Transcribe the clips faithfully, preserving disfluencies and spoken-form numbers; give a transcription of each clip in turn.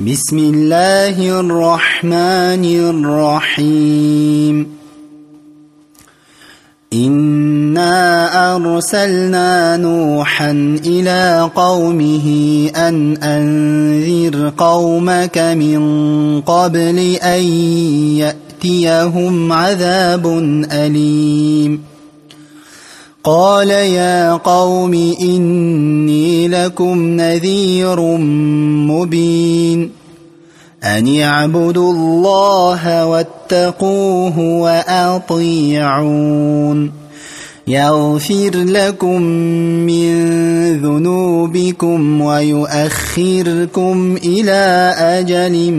بسم الله الرحمن الرحيم إنا أرسلنا نوحا إلى قومه أن أنذر قومك من قبل أن يأتيهم عذاب أليم قال يا قوم إني لكم نذير مبين أن اعبدوا الله واتقوه وأطيعون يغفر لكم من ذنوبكم ويؤخركم إلى أجل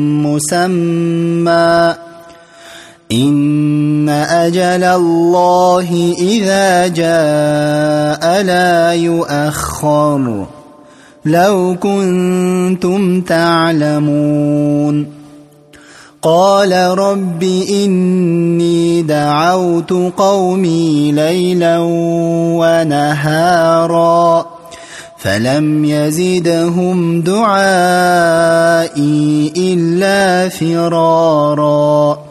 مسمى إن أجل الله إذا جاء لا يؤخر لو كنتم تعلمون قال رب إني دعوت قومي ليلا ونهارا فلم يزدهم دعائي إلا فرارا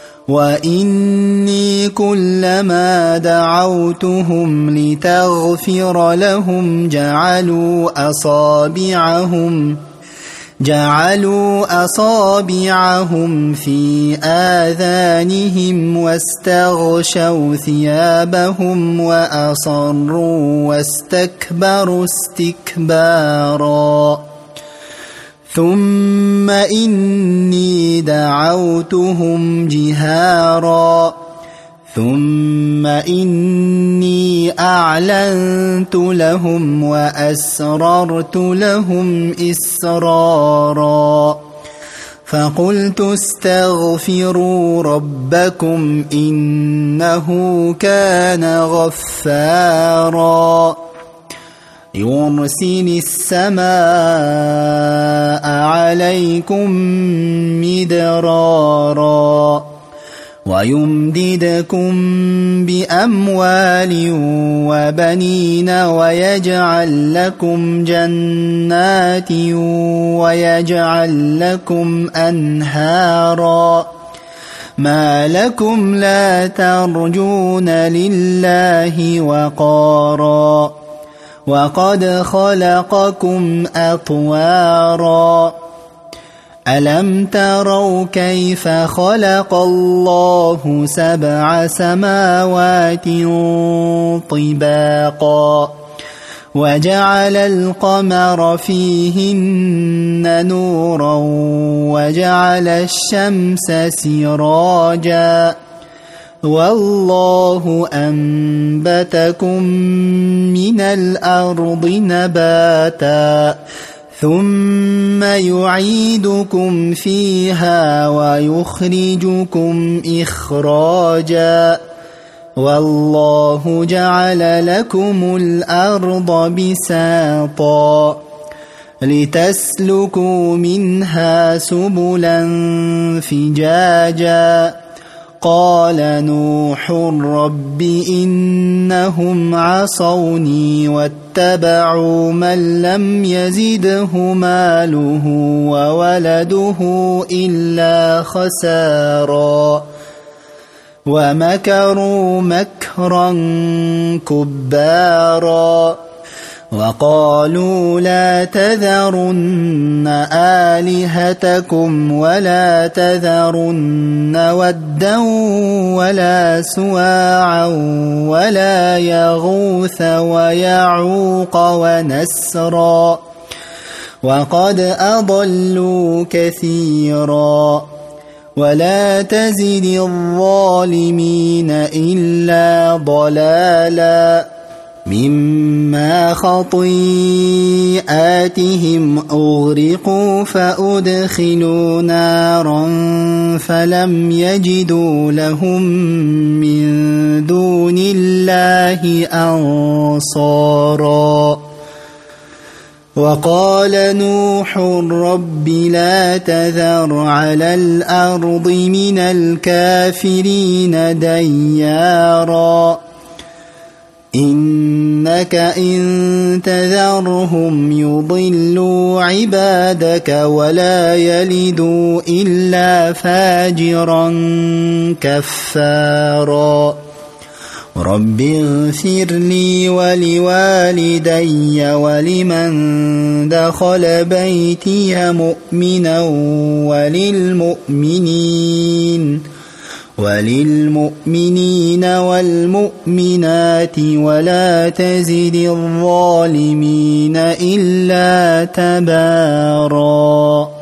وإني كلما دعوتهم لتغفر لهم جعلوا أصابعهم جعلوا أصابعهم في آذانهم واستغشوا ثيابهم وأصروا واستكبروا استكبارا ثم إني دعوتهم جهارا ثم إني أعلنت لهم وأسررت لهم إسرارا فقلت استغفروا ربكم إنه كان غفارا يرسل السماء عليكم مدرارا ويمددكم بأموال وبنين ويجعل لكم جنات ويجعل لكم أنهارا ما لكم لا ترجون لله وقارا وقد خلقكم أطوارا ألم تروا كيف خلق الله سبع سماوات طباقا وجعل القمر فيهن نورا وجعل الشمس سراجا والله أنبتكم من الأرض نباتا ثم يعيدكم فيها ويخرجكم إخراجا والله جعل لكم الأرض بساطا لتسلكوا منها سبلا فجاجا قال نوح رب إنهم عصوني واتبعوا من لم يزده ماله وولده إلا خسارا ومكروا مكرا كبارا وقالوا لا تذرن آلهتكم ولا تذرن ودا ولا سواعا ولا يغوث ويعوق ونسرا وقد أضلوا كثيرا ولا تزد الظالمين إلا ضلالا مما خطيئاتهم أغرقوا فأدخلوا نارا فلم يجدوا لهم من دون الله أنصارا وقال نوح رب لا تذر على الأرض من الكافرين ديارا إنك إن تذرهم يضلوا عبادك ولا يلدوا إلا فاجرا كفارا رب اغفر لي ولوالدي ولمن دخل بيتي مؤمنا وللمؤمنين وللمؤمنين والمؤمنات ولا تزد الظالمين إلا تبارا.